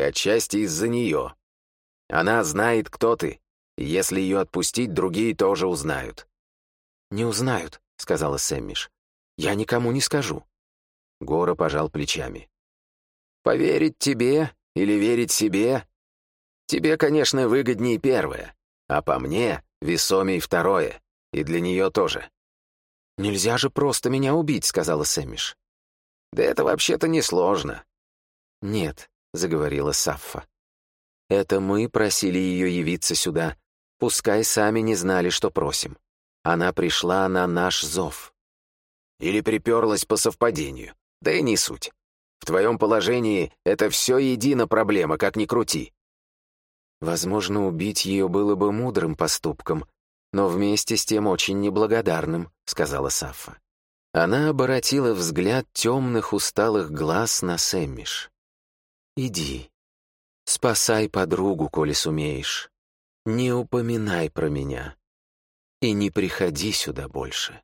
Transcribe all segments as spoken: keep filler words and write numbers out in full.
отчасти из-за нее. Она знает, кто ты, и если ее отпустить, другие тоже узнают». «Не узнают», — сказала Сэммиш. «Я никому не скажу». Гора пожал плечами. «Поверить тебе или верить себе? Тебе, конечно, выгоднее первое, а по мне весомей второе, и для нее тоже». «Нельзя же просто меня убить», — сказала Сэммиш. «Да это вообще-то несложно». «Нет», — заговорила Саффа. «Это мы просили ее явиться сюда, пускай сами не знали, что просим. Она пришла на наш зов». «Или приперлась по совпадению, да и не суть. В твоем положении это все едино проблема, как ни крути». «Возможно, убить ее было бы мудрым поступком, но вместе с тем очень неблагодарным», — сказала Саффа. Она оборотила взгляд темных усталых глаз на Сэммиш. «Иди, спасай подругу, коли сумеешь. Не упоминай про меня. И не приходи сюда больше».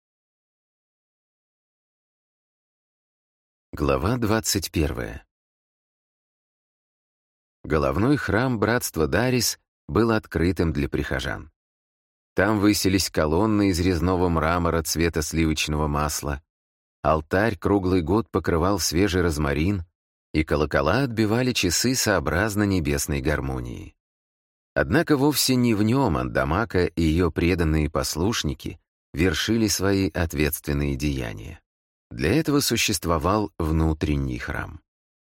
Глава двадцать первая. Головной храм братства Дарис был открытым для прихожан. Там высились колонны из резного мрамора цвета сливочного масла, алтарь круглый год покрывал свежий розмарин, и колокола отбивали часы сообразно небесной гармонии. Однако вовсе не в нем Андамака и ее преданные послушники вершили свои ответственные деяния. Для этого существовал внутренний храм.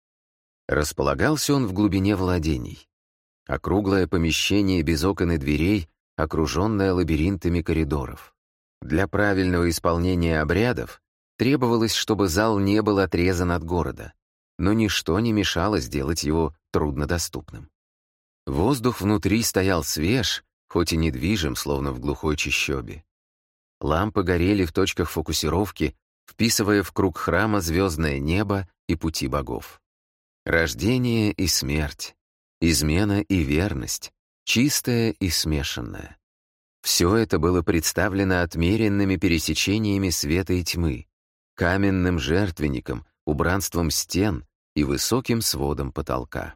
Располагался он в глубине владений. Округлое помещение без окон и дверей, окруженное лабиринтами коридоров. Для правильного исполнения обрядов требовалось, чтобы зал не был отрезан от города, но ничто не мешало сделать его труднодоступным. Воздух внутри стоял свеж, хоть и недвижим, словно в глухой чащобе. Лампы горели в точках фокусировки, вписывая в круг храма звездное небо и пути богов. Рождение и смерть, измена и верность, чистое и смешанное. Все это было представлено отмеренными пересечениями света и тьмы, каменным жертвенником, убранством стен и высоким сводом потолка.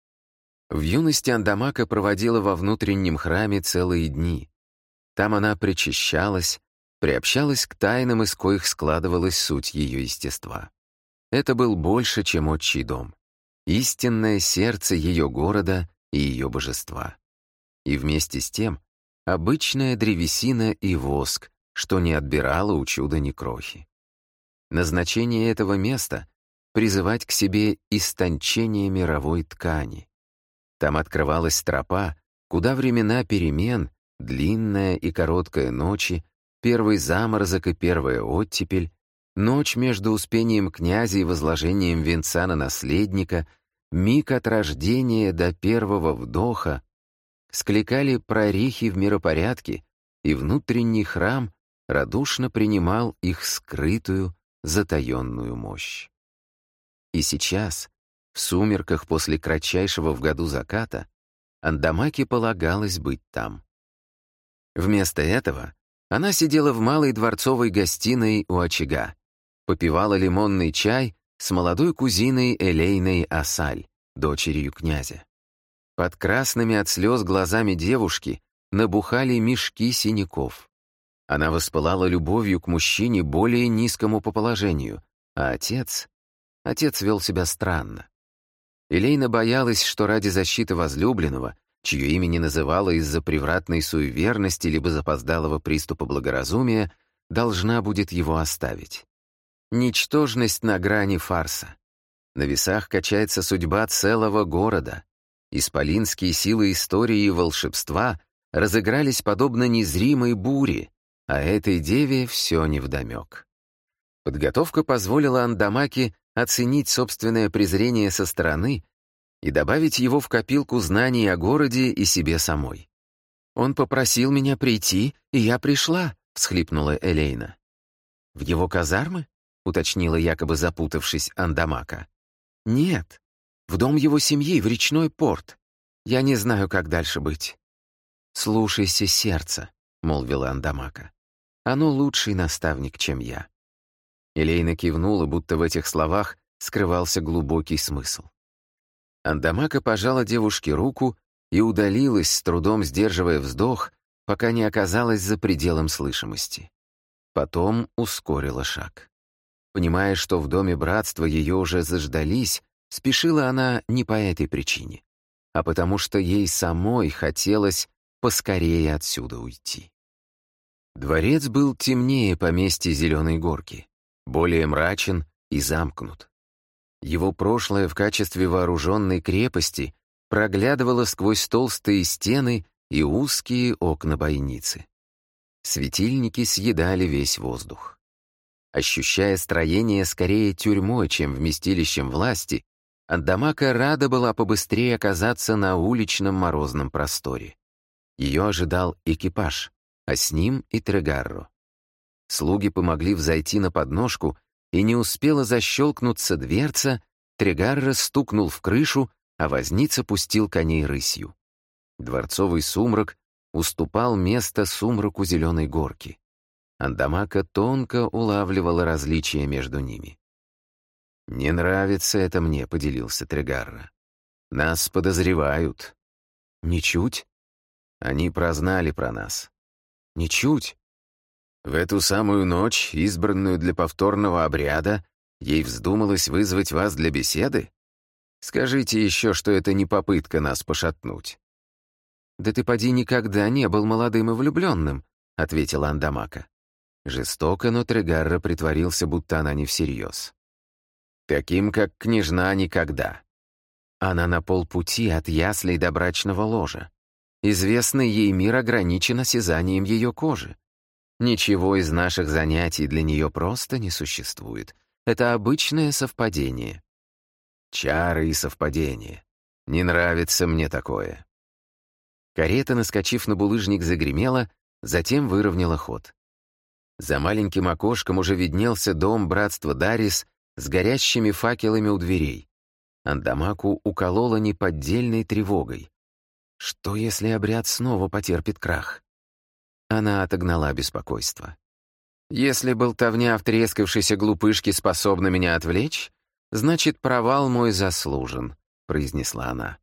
В юности Андамака проводила во внутреннем храме целые дни. Там она причащалась, приобщалась к тайнам, из коих складывалась суть ее естества. Это был больше, чем отчий дом, истинное сердце ее города и ее божества. И вместе с тем обычная древесина и воск, что не отбирало у чуда ни крохи. Назначение этого места — призывать к себе истончение мировой ткани. Там открывалась тропа, куда времена перемен, длинная и короткая ночи, первый заморозок и первая оттепель, ночь между успением князя и возложением венца на наследника, миг от рождения до первого вдоха, скликали прорехи в миропорядке, и внутренний храм радушно принимал их скрытую, затаенную мощь. И сейчас, в сумерках после кратчайшего в году заката, Андамаке полагалось быть там. Вместо этого она сидела в малой дворцовой гостиной у очага, попивала лимонный чай с молодой кузиной Элейной Асаль, дочерью князя. Под красными от слез глазами девушки набухали мешки синяков. Она воспылала любовью к мужчине более низкому по положению, а отец... Отец вел себя странно. Элейна боялась, что ради защиты возлюбленного, чье имя не называла из-за превратной суеверности либо запоздалого приступа благоразумия, должна будет его оставить. Ничтожность на грани фарса. На весах качается судьба целого города. Исполинские силы истории и волшебства разыгрались подобно незримой буре, а этой деве все невдомек. Подготовка позволила Андамаке оценить собственное презрение со стороны и добавить его в копилку знаний о городе и себе самой. «Он попросил меня прийти, и я пришла», — всхлипнула Элейна. «В его казармы?» — уточнила якобы запутавшись Андамака. «Нет, в дом его семьи, в речной порт. Я не знаю, как дальше быть». «Слушайся сердца», — молвила Андамака. «Оно лучший наставник, чем я». Элейна кивнула, будто в этих словах скрывался глубокий смысл. Андамака пожала девушке руку и удалилась, с трудом сдерживая вздох, пока не оказалась за пределом слышимости. Потом ускорила шаг. Понимая, что в доме братства ее уже заждались, спешила она не по этой причине, а потому что ей самой хотелось поскорее отсюда уйти. Дворец был темнее поместья Зеленой Горки, более мрачен и замкнут. Его прошлое в качестве вооруженной крепости проглядывало сквозь толстые стены и узкие окна бойницы. Светильники съедали весь воздух. Ощущая строение скорее тюрьмой, чем вместилищем власти, Андамака рада была побыстрее оказаться на уличном морозном просторе. Ее ожидал экипаж, а с ним и Трегарро. Слуги помогли взойти на подножку, и не успела защелкнуться дверца, Трегарро стукнул в крышу, а возница пустил коней рысью. Дворцовый сумрак уступал место сумраку Зеленой Горки. Андамака тонко улавливала различия между ними. «Не нравится это мне», — поделился Трегарро. «Нас подозревают». «Ничуть. Они прознали про нас». «Ничуть». В эту самую ночь, избранную для повторного обряда, ей вздумалось вызвать вас для беседы? Скажите еще, что это не попытка нас пошатнуть». «Да ты, поди, никогда не был молодым и влюбленным», — ответила Андамака. Жестоко, но Трегарро притворился, будто она не всерьез. «Таким, как княжна, никогда. Она на полпути от яслей до брачного ложа. Известный ей мир ограничен осязанием ее кожи. Ничего из наших занятий для нее просто не существует. Это обычное совпадение». «Чары и совпадения. Не нравится мне такое». Карета, наскочив на булыжник, загремела, затем выровняла ход. За маленьким окошком уже виднелся дом братства Дарис с горящими факелами у дверей. Андамаку уколола неподдельной тревогой. Что, если обряд снова потерпит крах? Она отогнала беспокойство. «Если болтовня втрескавшейся глупышки способна меня отвлечь, значит, провал мой заслужен», — произнесла она.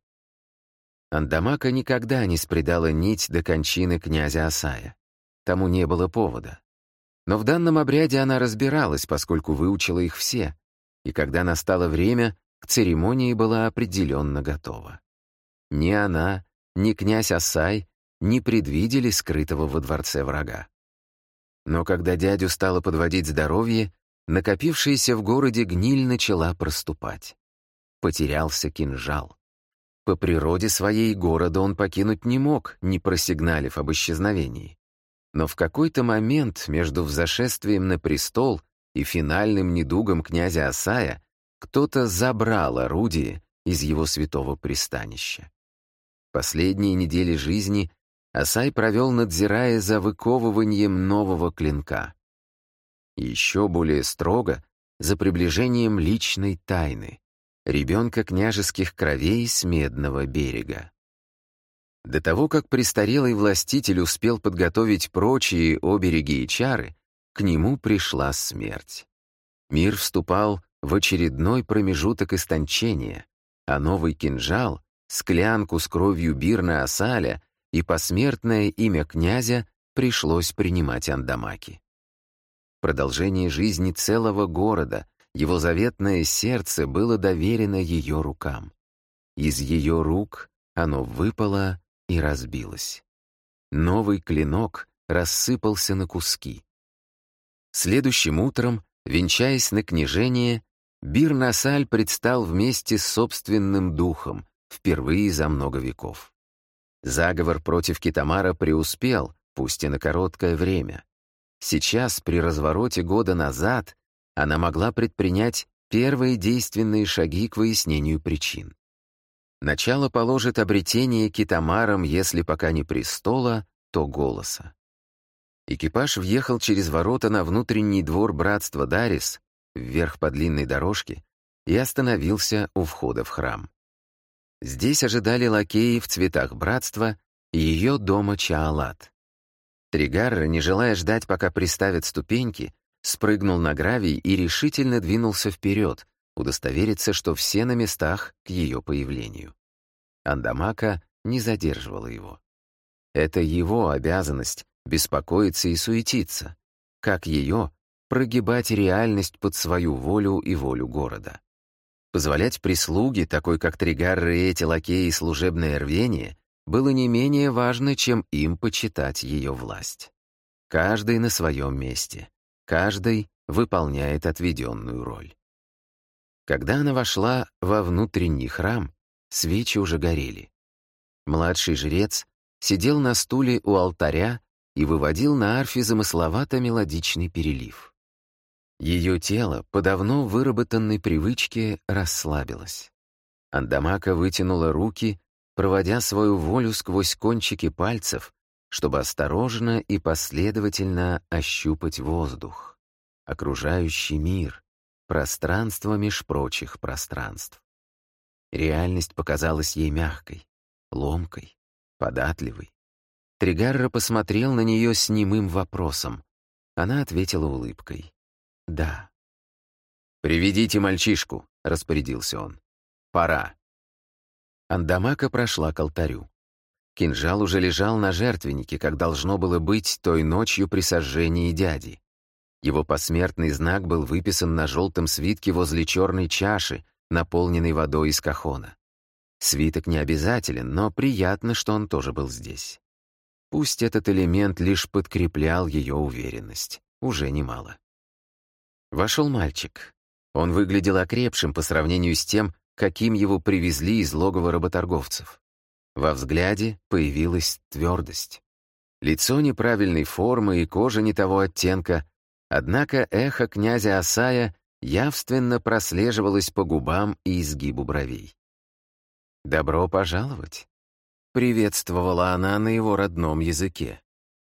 Андамака никогда не спредала нить до кончины князя Асая. Тому не было повода. Но в данном обряде она разбиралась, поскольку выучила их все, и когда настало время, к церемонии была определенно готова. Ни она, ни князь Асай не предвидели скрытого во дворце врага. Но когда дядю стало подводить здоровье, накопившаяся в городе гниль начала проступать. Потерялся кинжал. По природе своей города он покинуть не мог, не просигналив об исчезновении. Но в какой-то момент между взошествием на престол и финальным недугом князя Асая кто-то забрал орудие из его святого пристанища. Последние недели жизни Асай провел, надзирая за выковыванием нового клинка. И еще более строго за приближением личной тайны — ребенка княжеских кровей с Медного берега. До того, как престарелый властитель успел подготовить прочие обереги и чары, к нему пришла смерть. Мир вступал в очередной промежуток истончения, а новый кинжал, склянку с кровью Бирна Асаля и посмертное имя князя пришлось принимать Андамаки. Продолжение жизни целого города, его заветное сердце было доверено ее рукам. Из ее рук оно выпало и разбилось. Новый клинок рассыпался на куски. Следующим утром, венчаясь на княжение, Бирн Асаль предстал вместе с собственным духом, впервые за много веков. Заговор против Китамара преуспел, пусть и на короткое время. Сейчас, при развороте года назад, она могла предпринять первые действенные шаги к выяснению причин. Начало положит обретение Китамаром, если пока не престола, то голоса. Экипаж въехал через ворота на внутренний двор братства Дарис, вверх по длинной дорожке, и остановился у входа в храм. Здесь ожидали лакеи в цветах братства и ее дома Чаалат. Трегарро, не желая ждать, пока приставят ступеньки, спрыгнул на гравий и решительно двинулся вперед, удостовериться, что все на местах к ее появлению. Андамака не задерживала его. Это его обязанность беспокоиться и суетиться, как ее прогибать реальность под свою волю и волю города. Позволять прислуге, такой как Тригарры, эти лакеи и служебное рвение, было не менее важно, чем им почитать ее власть. Каждый на своем месте, каждый выполняет отведенную роль. Когда она вошла во внутренний храм, свечи уже горели. Младший жрец сидел на стуле у алтаря и выводил на арфе замысловато-мелодичный перелив. Ее тело, по давно выработанной привычке, расслабилось. Андамака вытянула руки, проводя свою волю сквозь кончики пальцев, чтобы осторожно и последовательно ощупать воздух, окружающий мир, пространство меж прочих пространств. Реальность показалась ей мягкой, ломкой, податливой. Тригарра посмотрел на нее с немым вопросом. Она ответила улыбкой. «Да». «Приведите мальчишку», — распорядился он. «Пора». Андамака прошла к алтарю. Кинжал уже лежал на жертвеннике, как должно было быть той ночью при сожжении дяди. Его посмертный знак был выписан на желтом свитке возле черной чаши, наполненной водой из кахона. Свиток не обязателен, но приятно, что он тоже был здесь. Пусть этот элемент лишь подкреплял ее уверенность. Уже немало. Вошел мальчик. Он выглядел окрепшим по сравнению с тем, каким его привезли из логова работорговцев. Во взгляде появилась твердость. Лицо неправильной формы и кожа не того оттенка, однако эхо князя Асая явственно прослеживалось по губам и изгибу бровей. «Добро пожаловать», — приветствовала она на его родном языке.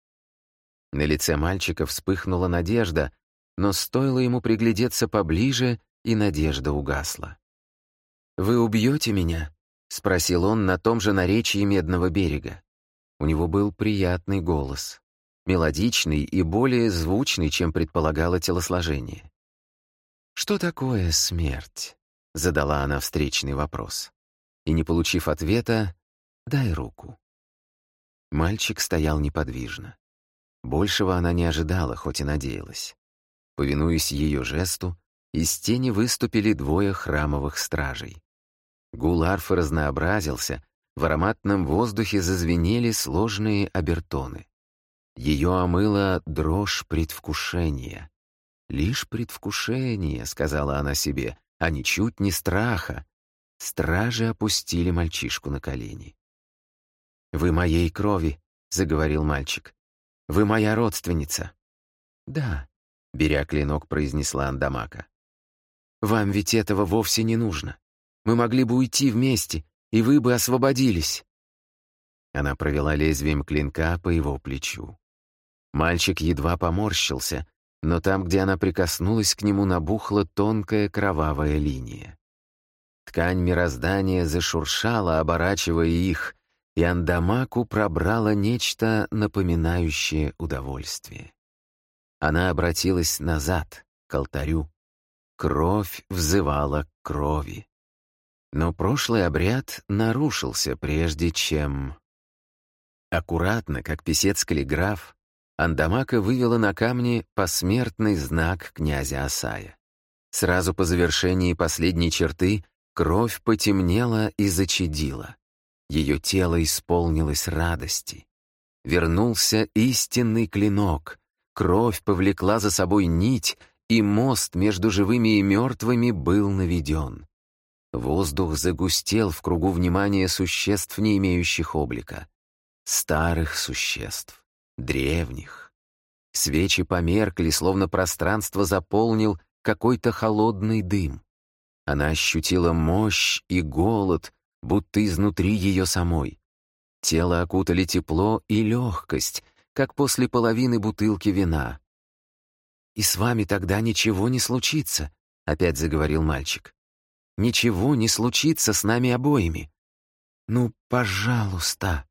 На лице мальчика вспыхнула надежда, но стоило ему приглядеться поближе, и надежда угасла. «Вы убьете меня?» — спросил он на том же наречии Медного берега. У него был приятный голос, мелодичный и более звучный, чем предполагало телосложение. «Что такое смерть?» — задала она встречный вопрос. И, не получив ответа, «дай руку». Мальчик стоял неподвижно. Большего она не ожидала, хоть и надеялась. Повинуясь ее жесту, из тени выступили двое храмовых стражей. Гул арфы разнообразился, в ароматном воздухе зазвенели сложные обертоны. Ее омыла дрожь предвкушения. «Лишь предвкушение», — сказала она себе, — «а ничуть не страха». Стражи опустили мальчишку на колени. «Вы моей крови», — заговорил мальчик. «Вы моя родственница». «Да», — беря клинок, произнесла Андамака. «Вам ведь этого вовсе не нужно. Мы могли бы уйти вместе, и вы бы освободились». Она провела лезвием клинка по его плечу. Мальчик едва поморщился, но там, где она прикоснулась к нему, набухла тонкая кровавая линия. Ткань мироздания зашуршала, оборачивая их, и Андамаку пробрало нечто, напоминающее удовольствие. Она обратилась назад, к алтарю. Кровь взывала к крови. Но прошлый обряд нарушился, прежде чем... Аккуратно, как писец-каллиграф, Андамака вывела на камне посмертный знак князя Асая. Сразу по завершении последней черты кровь потемнела и зачадила. Ее тело исполнилось радости. Вернулся истинный клинок. Кровь повлекла за собой нить, и мост между живыми и мертвыми был наведен. Воздух загустел в кругу внимания существ, не имеющих облика. Старых существ, древних. Свечи померкли, словно пространство заполнил какой-то холодный дым. Она ощутила мощь и голод, будто изнутри ее самой. Тело окутали тепло и легкость, как после половины бутылки вина. «И с вами тогда ничего не случится», — опять заговорил мальчик. «Ничего не случится с нами обоими. Ну, пожалуйста».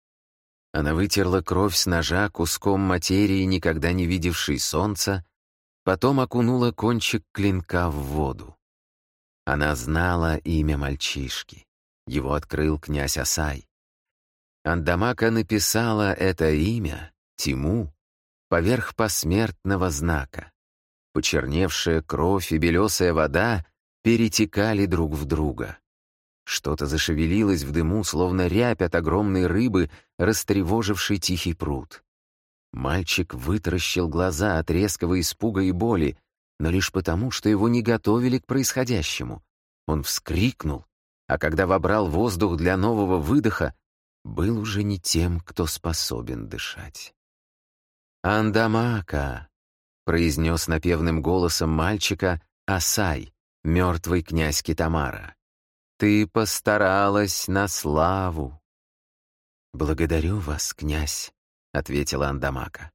Она вытерла кровь с ножа куском материи, никогда не видевшей солнца, потом окунула кончик клинка в воду. Она знала имя мальчишки. Его открыл князь Асай. Андамака написала это имя, Тиму, поверх посмертного знака. Почерневшая кровь и белесая вода перетекали друг в друга. Что-то зашевелилось в дыму, словно рябь от огромной рыбы, растревожившей тихий пруд. Мальчик вытаращил глаза от резкого испуга и боли, но лишь потому, что его не готовили к происходящему. Он вскрикнул, а когда вобрал воздух для нового выдоха, был уже не тем, кто способен дышать. «Андамака», — произнес напевным голосом мальчика Асай, мертвый князь Китамара. «Ты постаралась на славу». «Благодарю вас, князь», — ответила Андамака.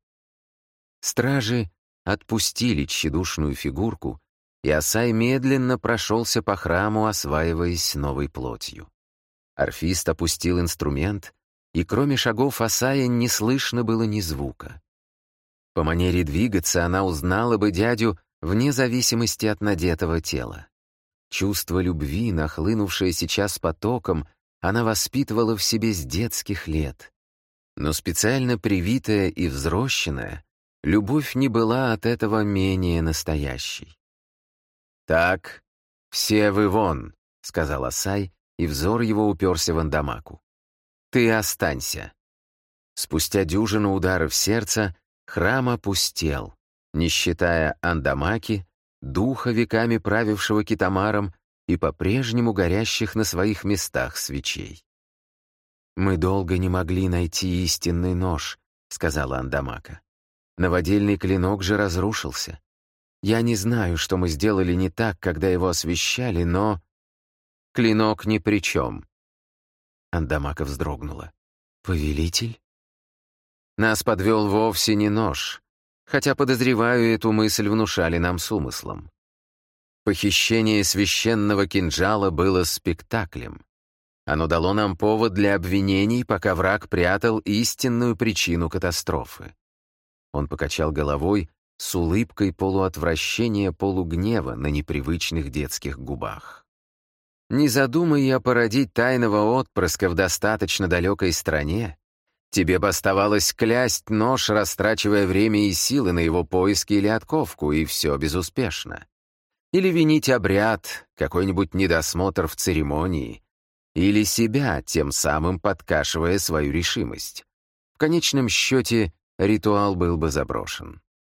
Стражи отпустили тщедушную фигурку, и Асай медленно прошелся по храму, осваиваясь новой плотью. Орфист опустил инструмент, и кроме шагов Асая не слышно было ни звука. По манере двигаться она узнала бы дядю вне зависимости от надетого тела. Чувство любви, нахлынувшее сейчас потоком, она воспитывала в себе с детских лет. Но специально привитая и взрощенная, любовь не была от этого менее настоящей. «Так, все вы вон», — сказал Асай, и взор его уперся в Андамаку. «Ты останься». Спустя дюжину ударов сердца храм опустел, не считая Андамаки, духа, веками правившего Китамаром, и по-прежнему горящих на своих местах свечей. «Мы долго не могли найти истинный нож», — сказала Андамака. «Новодельный клинок же разрушился. Я не знаю, что мы сделали не так, когда его освещали, но...» «Клинок ни при чем». Андамака вздрогнула. «Повелитель?» «Нас подвел вовсе не нож, хотя, подозреваю, эту мысль внушали нам с умыслом. Похищение священного кинжала было спектаклем. Оно дало нам повод для обвинений, пока враг прятал истинную причину катастрофы». Он покачал головой с улыбкой полуотвращения, полугнева на непривычных детских губах. «Не задумай я породить тайного отпрыска в достаточно далекой стране, тебе бы оставалось клясть нож, растрачивая время и силы на его поиски или отковку, и все безуспешно. Или винить обряд, какой-нибудь недосмотр в церемонии, или себя, тем самым подкашивая свою решимость. В конечном счете, ритуал был бы заброшен.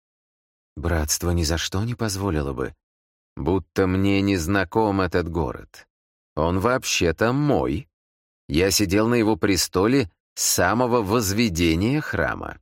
Братство ни за что не позволило бы. Будто мне не знаком этот город. Он вообще-то мой. Я сидел на его престоле с самого возведения храма.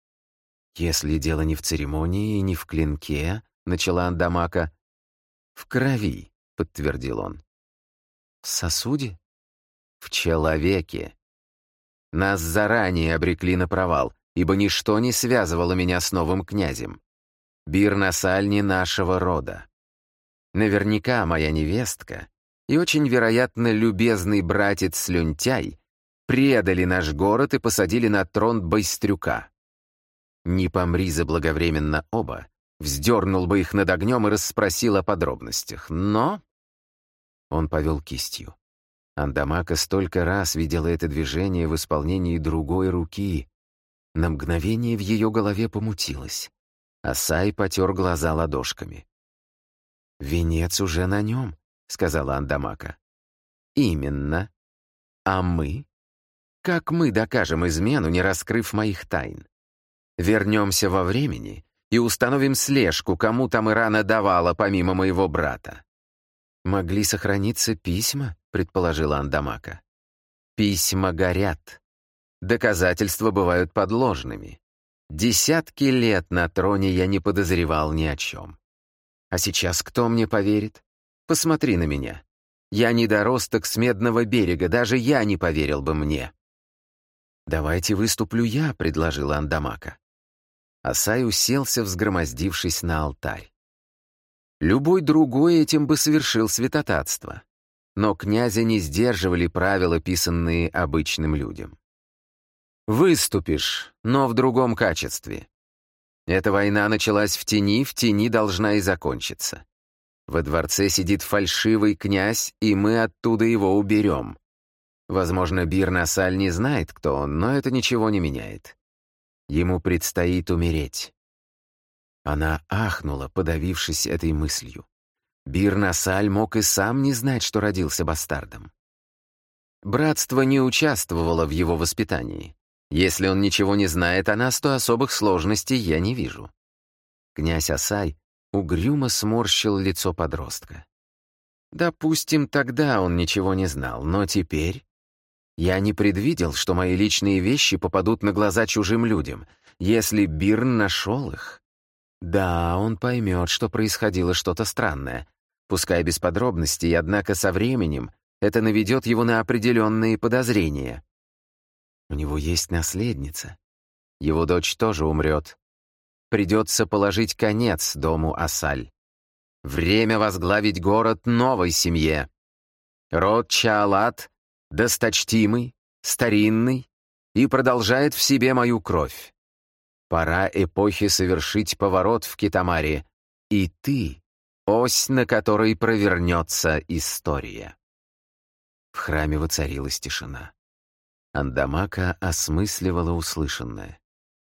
«Если дело не в церемонии и не в клинке», — начала Андамака. «В крови», — подтвердил он. «В сосуде?» «В человеке. Нас заранее обрекли на провал, ибо ничто не связывало меня с новым князем. Бир-Насаль не нашего рода. Наверняка моя невестка и очень вероятно любезный братец Слюнтяй предали наш город и посадили на трон Байстрюка. Не помри заблаговременно оба, вздернул бы их над огнем и расспросил о подробностях. Но...» Он повел кистью. Андамака столько раз видела это движение в исполнении другой руки. На мгновение в ее голове помутилось. Асай потер глаза ладошками. «Венец уже на нем», — сказала Андамака. «Именно. А мы? Как мы докажем измену, не раскрыв моих тайн? Вернемся во времени и установим слежку, кому там Ирана давала, помимо моего брата». «Могли сохраниться письма», — предположила Андамака. «Письма горят. Доказательства бывают подложными. Десятки лет на троне я не подозревал ни о чем. А сейчас кто мне поверит? Посмотри на меня. Я недоросток с Медного берега, даже я не поверил бы мне». «Давайте выступлю я», — предложила Андамака. Асай уселся, взгромоздившись на алтарь. Любой другой этим бы совершил святотатство. Но князя не сдерживали правила, писанные обычным людям. «Выступишь, но в другом качестве. Эта война началась в тени, в тени должна и закончиться. Во дворце сидит фальшивый князь, и мы оттуда его уберем. Возможно, Бир-Насаль не знает, кто он, но это ничего не меняет. Ему предстоит умереть». Она ахнула, подавившись этой мыслью. Бир-Насаль мог и сам не знать, что родился бастардом. Братство не участвовало в его воспитании. Если он ничего не знает о нас, то особых сложностей я не вижу. Князь Асай угрюмо сморщил лицо подростка. Допустим, тогда он ничего не знал, но теперь... Я не предвидел, что мои личные вещи попадут на глаза чужим людям. Если Бирн нашел их... Да, он поймет, что происходило что-то странное. Пускай без подробностей, однако со временем это наведет его на определенные подозрения. У него есть наследница. Его дочь тоже умрет. Придется положить конец дому Асаль. Время возглавить город новой семье. Род Чаалат досточтимый, старинный и продолжает в себе мою кровь. Пора эпохи совершить поворот в Китамаре, и ты — ось, на которой провернется история. В храме воцарилась тишина. Андамака осмысливала услышанное.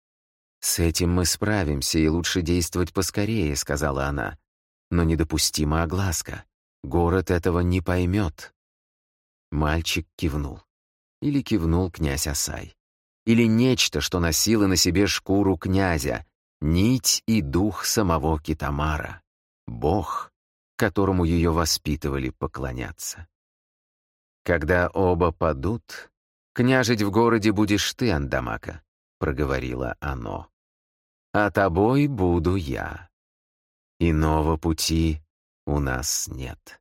«С этим мы справимся, и лучше действовать поскорее», — сказала она. «Но недопустима огласка. Город этого не поймет». Мальчик кивнул. Или кивнул князь Асай. Или нечто, что носило на себе шкуру князя, нить и дух самого Китамара. Бог, которому ее воспитывали поклоняться. «Когда оба падут, княжить в городе будешь ты, Андамака», — проговорило оно. «А тобой буду я. Иного пути у нас нет».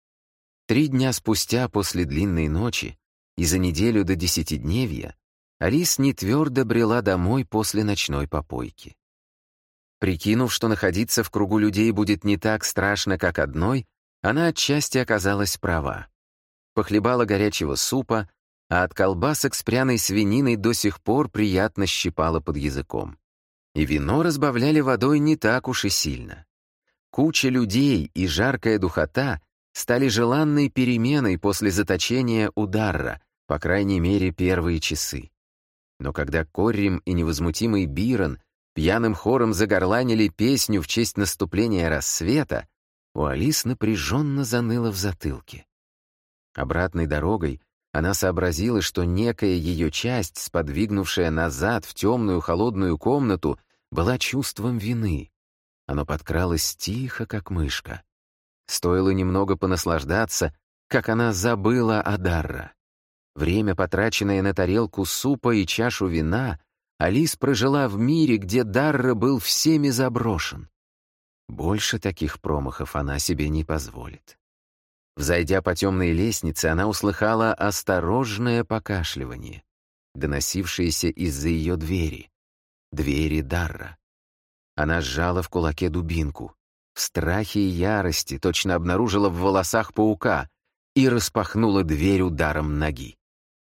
Три дня спустя после длинной ночи и за неделю до десятидневья Алис нетвердо брела домой после ночной попойки. Прикинув, что находиться в кругу людей будет не так страшно, как одной, она отчасти оказалась права. Похлебала горячего супа, а от колбасок с пряной свининой до сих пор приятно щипала под языком. И вино разбавляли водой не так уж и сильно. Куча людей и жаркая духота стали желанной переменой после заточения у Дарра, по крайней мере, первые часы. Но когда Коррим и невозмутимый Бирон пьяным хором загорланили песню в честь наступления рассвета, у Алис напряженно заныло в затылке. Обратной дорогой она сообразила, что некая ее часть, сподвигнувшая назад в темную холодную комнату, была чувством вины. Оно подкралось тихо, как мышка. Стоило немного понаслаждаться, как она забыла о Дарра. Время, потраченное на тарелку супа и чашу вина, Алис прожила в мире, где Дарра был всеми заброшен. Больше таких промахов она себе не позволит. Взойдя по темной лестнице, она услыхала осторожное покашливание, доносившееся из-за ее двери, двери Дарра. Она сжала в кулаке дубинку, в страхе и ярости точно обнаружила в волосах паука и распахнула дверь ударом ноги.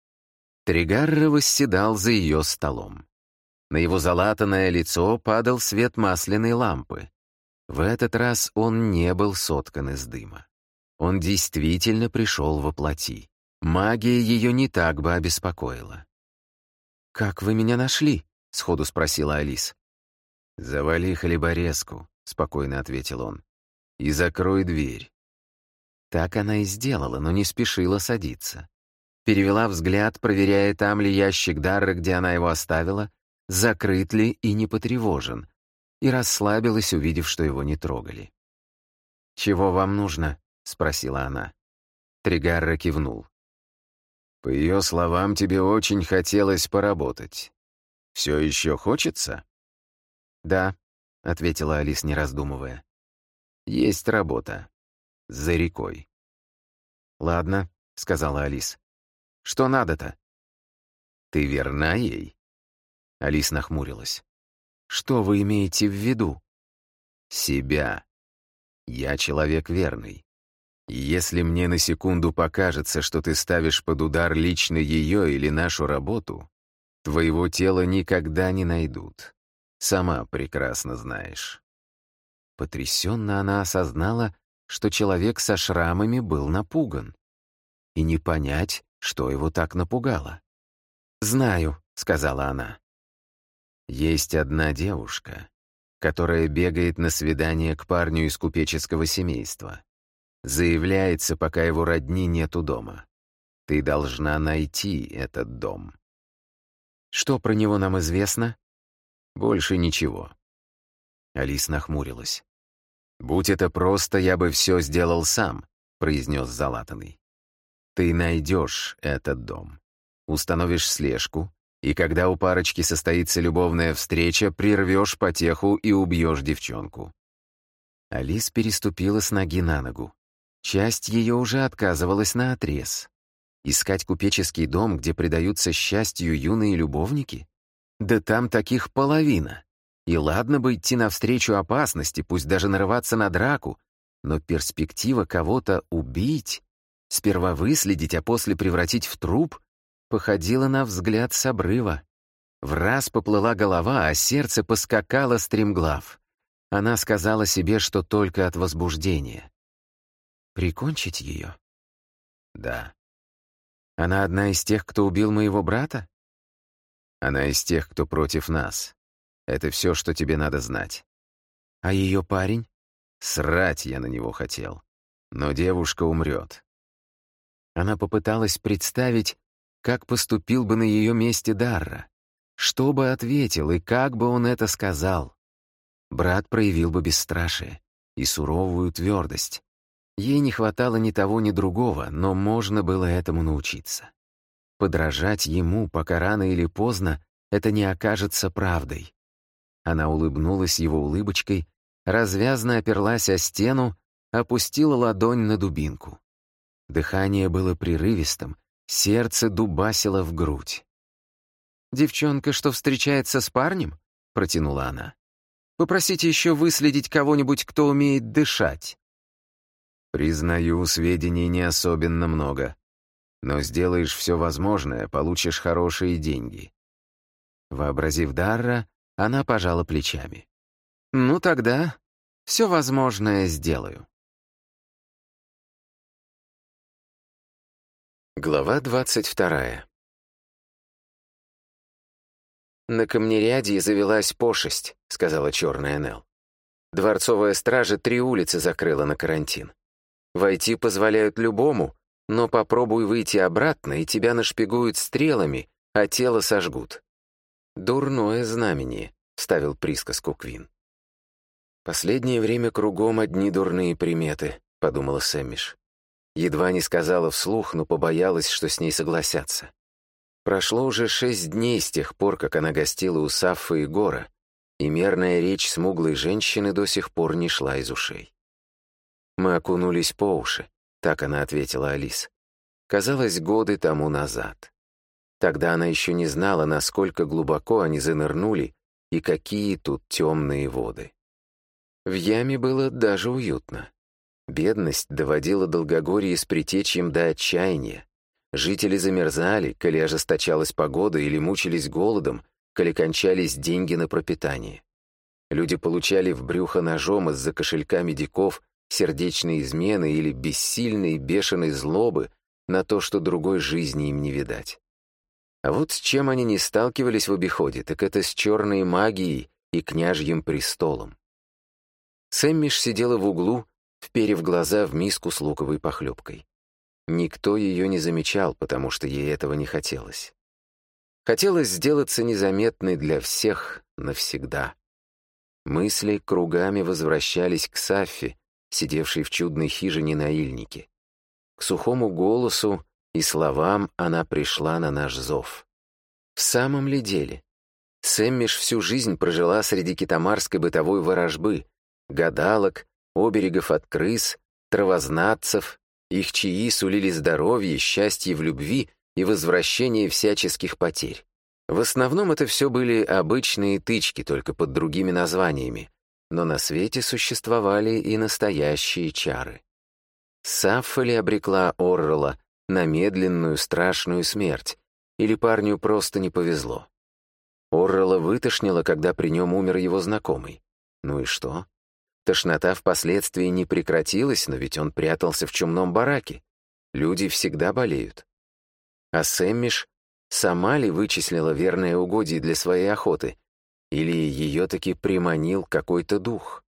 Тригарра восседал за ее столом. На его залатанное лицо падал свет масляной лампы. В этот раз он не был соткан из дыма. Он действительно пришел во плоти. Магия ее не так бы обеспокоила. «Как вы меня нашли?» — сходу спросила Алис. «Завали хлеборезку», — спокойно ответил он, — «и закрой дверь». Так она и сделала, но не спешила садиться. Перевела взгляд, проверяя, там ли ящик Дарра, где она его оставила, закрыт ли и не потревожен, и расслабилась, увидев, что его не трогали. «Чего вам нужно?» — спросила она. Тригарра кивнул. «По ее словам, тебе очень хотелось поработать. Все еще хочется?» «Да», — ответила Алис, не раздумывая. «Есть работа. За рекой». «Ладно», — сказала Алис. «Что надо-то?» «Ты верна ей?» Алис нахмурилась. «Что вы имеете в виду?» «Себя. Я человек верный. И если мне на секунду покажется, что ты ставишь под удар лично ее или нашу работу, твоего тела никогда не найдут. Сама прекрасно знаешь». Потрясенно она осознала, что человек со шрамами был напуган. И не понять, что его так напугало. «Знаю», — сказала она. «Есть одна девушка, которая бегает на свидание к парню из купеческого семейства. Заявляется, пока его родни нету дома. Ты должна найти этот дом». «Что про него нам известно?» «Больше ничего». Алис нахмурилась. «Будь это просто, я бы все сделал сам», — произнес Залатанный. «Ты найдешь этот дом, установишь слежку, и когда у парочки состоится любовная встреча, прервешь потеху и убьешь девчонку». Алис переступила с ноги на ногу. Часть ее уже отказывалась наотрез. Искать купеческий дом, где предаются счастью юные любовники? Да там таких половина. И ладно бы идти навстречу опасности, пусть даже нарываться на драку, но перспектива кого-то убить, сперва выследить, а после превратить в труп, походила на взгляд с обрыва. Враз поплыла голова, а сердце поскакало стремглав. Она сказала себе, что только от возбуждения. «Прикончить ее?» «Да». «Она одна из тех, кто убил моего брата?» «Она из тех, кто против нас. Это все, что тебе надо знать». «А ее парень?» «Срать я на него хотел. Но девушка умрет». Она попыталась представить, как поступил бы на ее месте Дарра, что бы ответил и как бы он это сказал. Брат проявил бы бесстрашие и суровую твердость. Ей не хватало ни того, ни другого, но можно было этому научиться. Подражать ему, пока рано или поздно, это не окажется правдой. Она улыбнулась его улыбочкой, развязно оперлась о стену, опустила ладонь на дубинку. Дыхание было прерывистым, сердце дубасило в грудь. «Девчонка, что встречается с парнем?» — протянула она. «Попросите еще выследить кого-нибудь, кто умеет дышать». «Признаю, сведений не особенно много. Но сделаешь все возможное, получишь хорошие деньги». Вообразив Дарра, она пожала плечами. «Ну тогда все возможное сделаю». Глава двадцать вторая. «На камнерядье завелась пошесть», — сказала черная Нелл. «Дворцовая стража три улицы закрыла на карантин. Войти позволяют любому, но попробуй выйти обратно, и тебя нашпигуют стрелами, а тело сожгут». «Дурное знамение», — вставил присказку Квин. «Последнее время кругом одни дурные приметы», — подумала Сэммиш. Едва не сказала вслух, но побоялась, что с ней согласятся. Прошло уже шесть дней с тех пор, как она гостила у Саффы и Гора, и мерная речь смуглой женщины до сих пор не шла из ушей. «Мы окунулись по уши», — так она ответила Алис. Казалось, годы тому назад. Тогда она еще не знала, насколько глубоко они занырнули и какие тут темные воды. В яме было даже уютно. Бедность доводила Долгогорье с Притечьем до отчаяния. Жители замерзали, коли ожесточалась погода, или мучились голодом, коли кончались деньги на пропитание. Люди получали в брюхо ножом из-за кошелька медиков, сердечной измены или бессильной бешеной злобы на то, что другой жизни им не видать. А вот с чем они не сталкивались в обиходе, так это с черной магией и княжьим престолом. Сэммиш сидела в углу, вперев глаза в миску с луковой похлебкой. Никто ее не замечал, потому что ей этого не хотелось. Хотелось сделаться незаметной для всех навсегда. Мысли кругами возвращались к Саффе, сидевшей в чудной хижине на Ильнике. К сухому голосу и словам она пришла на наш зов. В самом ли деле? Сэммиш всю жизнь прожила среди китамарской бытовой ворожбы, гадалок, оберегов от крыс, травознатцев, их чаи сулили здоровье, счастье в любви и возвращение всяческих потерь. В основном это все были обычные тычки, только под другими названиями, но на свете существовали и настоящие чары. Саффа ли обрекла Оррелла на медленную страшную смерть, или парню просто не повезло? Оррелла вытошнило, когда при нем умер его знакомый. Ну и что? Тошнота впоследствии не прекратилась, но ведь он прятался в чумном бараке. Люди всегда болеют. А Сэммиш сама ли вычислила верное угодье для своей охоты? Или ее таки приманил какой-то дух?